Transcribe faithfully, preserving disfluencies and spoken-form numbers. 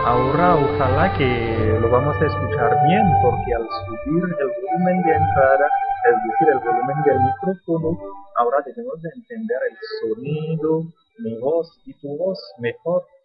Ahora ojalá que lo vamos a escuchar bien, porque al subir el volumen de entrada, es decir, el volumen del micrófono, ahora debemos de entender el sonido, mi voz y tu voz mejor.